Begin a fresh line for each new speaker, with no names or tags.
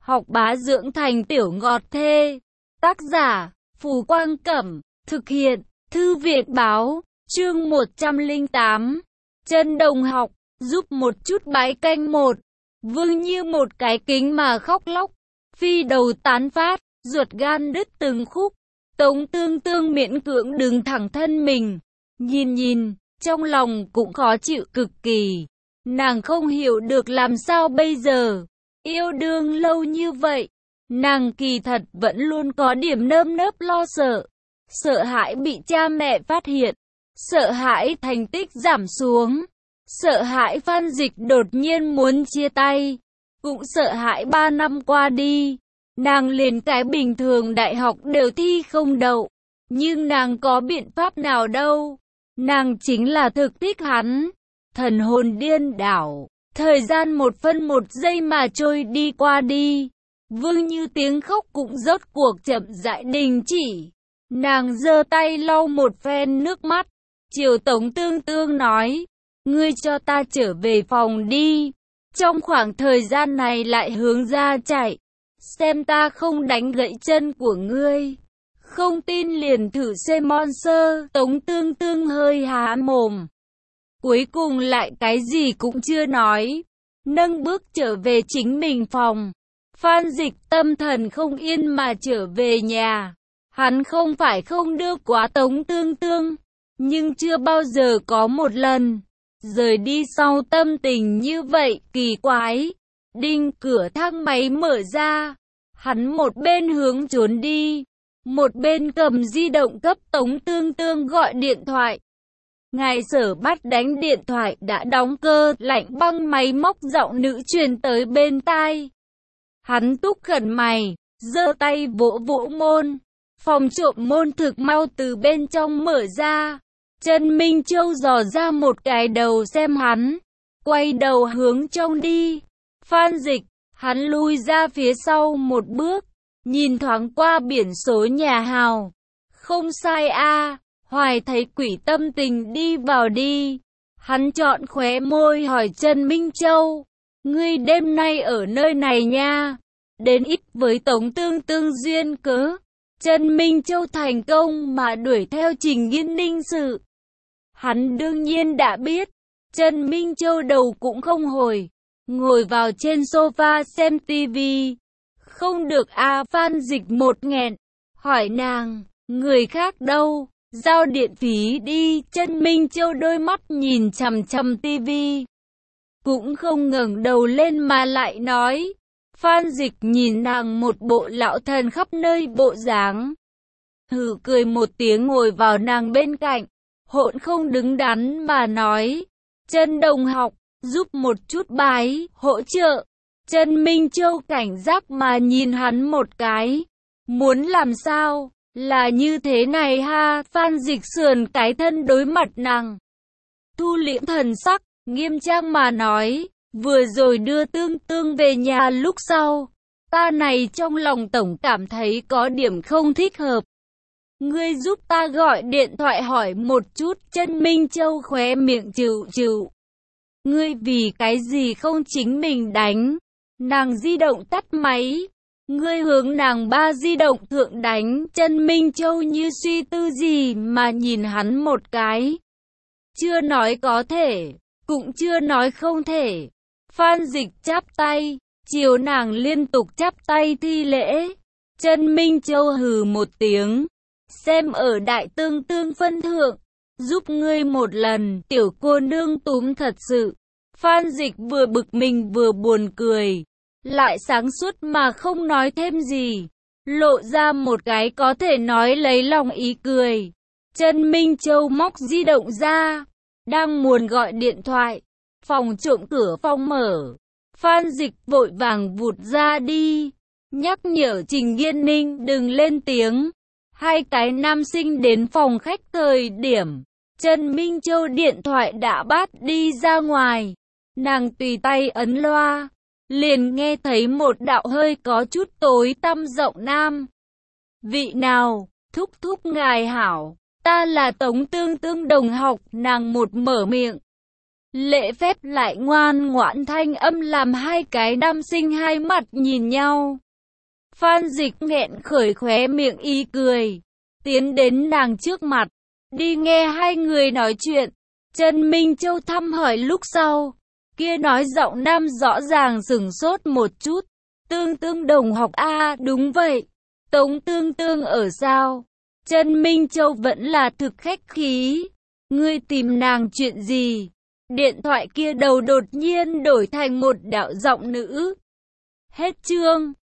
học bá dưỡng thành tiểu ngọt thê. Tác giả, Phù Quang Cẩm. Thực hiện, Thư viện Báo. Chương 108. Chân đồng học, giúp một chút bái canh một. Vương như một cái kính mà khóc lóc. Phi đầu tán phát, ruột gan đứt từng khúc. Tống Tương Tương miễn cưỡng đứng thẳng thân mình. Nhìn, trong lòng cũng khó chịu cực kỳ. Nàng không hiểu được làm sao bây giờ. Yêu đương lâu như vậy, nàng kỳ thật vẫn luôn có điểm nơm nớp lo sợ. Sợ hãi bị cha mẹ phát hiện, sợ hãi thành tích giảm xuống, sợ hãi Phan Dịch đột nhiên muốn chia tay, cũng sợ hãi 3 năm qua đi, nàng liền cái bình thường đại học đều thi không đậu. Nhưng nàng có biện pháp nào đâu, nàng chính là thực thích hắn. Thần hồn điên đảo, thời gian 1 phân 1 giây mà trôi đi qua đi. Vương như tiếng khóc cũng rốt cuộc chậm rãi đình chỉ. Nàng giơ tay lau một phen nước mắt, chiều Tống Tương Tương nói, ngươi cho ta trở về phòng đi, trong khoảng thời gian này lại hướng ra chạy, xem ta không đánh gãy chân của ngươi. Không tin liền thử xem monster. Tống Tương Tương hơi há mồm, cuối cùng lại cái gì cũng chưa nói, nâng bước trở về chính mình phòng. Phan Dịch tâm thần không yên mà trở về nhà. Hắn không phải không đưa quá Tống Tương Tương, nhưng chưa bao giờ có một lần rời đi sau tâm tình như vậy kỳ quái. Đinh, cửa thang máy mở ra. Hắn một bên hướng trốn đi, một bên cầm di động cấp Tống Tương Tương gọi điện thoại. Ngài Sở bắt đánh điện thoại đã đóng cơ, lạnh băng máy móc giọng nữ truyền tới bên tai. Hắn túc khẩn mày, giơ tay vỗ vỗ môn. Phòng trộm môn thực mau từ bên trong mở ra. Trần Minh Châu dò ra một cái đầu xem hắn, quay đầu hướng trong đi. Phan Dịch, hắn lui ra phía sau một bước, nhìn thoáng qua biển số nhà Hào. Không sai a, Hoài thấy quỷ tâm tình đi vào đi. Hắn chọn khóe môi hỏi Trần Minh Châu, ngươi đêm nay ở nơi này nha. Đến ít với Tống Tương Tương duyên cớ, Trần Minh Châu thành công mà đuổi theo Trình Nghiên Ninh sự. Hắn đương nhiên đã biết. Trần Minh Châu đầu cũng không hồi, ngồi vào trên sofa xem tivi. Không được a, Phan Dịch một nghẹn, hỏi nàng, người khác đâu, giao điện phí đi. Trần Minh Châu đôi mắt nhìn chằm chằm tivi, cũng không ngẩng đầu lên mà lại nói. Phan Dịch nhìn nàng một bộ lão thần khắp nơi bộ dáng, hừ cười một tiếng ngồi vào nàng bên cạnh, hỗn không đứng đắn mà nói, Trần đồng học, giúp một chút bái, hỗ trợ. Trần Minh Châu cảnh giác mà nhìn hắn một cái, muốn làm sao, là như thế này ha. Phan Dịch sườn cái thân đối mặt nàng, thu liễm thần sắc, nghiêm trang mà nói, vừa rồi đưa Tương Tương về nhà lúc sau, ta này trong lòng tổng cảm thấy có điểm không thích hợp. Ngươi giúp ta gọi điện thoại hỏi một chút. Trần Minh Châu khóe miệng chịu. Ngươi vì cái gì không chính mình đánh? Nàng di động tắt máy, ngươi hướng nàng ba di động thượng đánh. Trần Minh Châu như suy tư gì mà nhìn hắn một cái, chưa nói có thể, cũng chưa nói không thể. Phan Dịch chắp tay, chiều nàng liên tục chắp tay thi lễ. Trần Minh Châu hừ một tiếng, xem ở Đại Tương Tương phân thượng, giúp ngươi một lần. Tiểu cô nương túm thật sự. Phan Dịch vừa bực mình vừa buồn cười, lại sáng suốt mà không nói thêm gì, lộ ra một cái có thể nói lấy lòng ý cười. Trần Minh Châu móc di động ra, đang muốn gọi điện thoại, phòng trộm cửa phòng mở. Phan Dịch vội vàng vụt ra đi, nhắc nhở Trình Nghiên Ninh đừng lên tiếng. Hai cái nam sinh đến phòng khách thời điểm, Trần Minh Châu điện thoại đã bắt đi ra ngoài. Nàng tùy tay ấn loa, liền nghe thấy một đạo hơi có chút tối tăm giọng nam. Vị nào, thúc thúc ngài hảo, ta là Tống Tương Tương đồng học. Nàng một mở miệng, lễ phép lại ngoan ngoãn thanh âm làm hai cái nam sinh hai mặt nhìn nhau. Phan Dịch nghẹn khởi khóe miệng y cười, tiến đến nàng trước mặt, đi nghe hai người nói chuyện. Trần Minh Châu thăm hỏi lúc sau, kia nói giọng nam rõ ràng sửng sốt một chút. Tương Tương đồng học a, đúng vậy. Tống Tương Tương ở sao? Trần Minh Châu vẫn là thực khách khí. Ngươi tìm nàng chuyện gì? Điện thoại kia đầu đột nhiên đổi thành một đạo giọng nữ. Hết chương.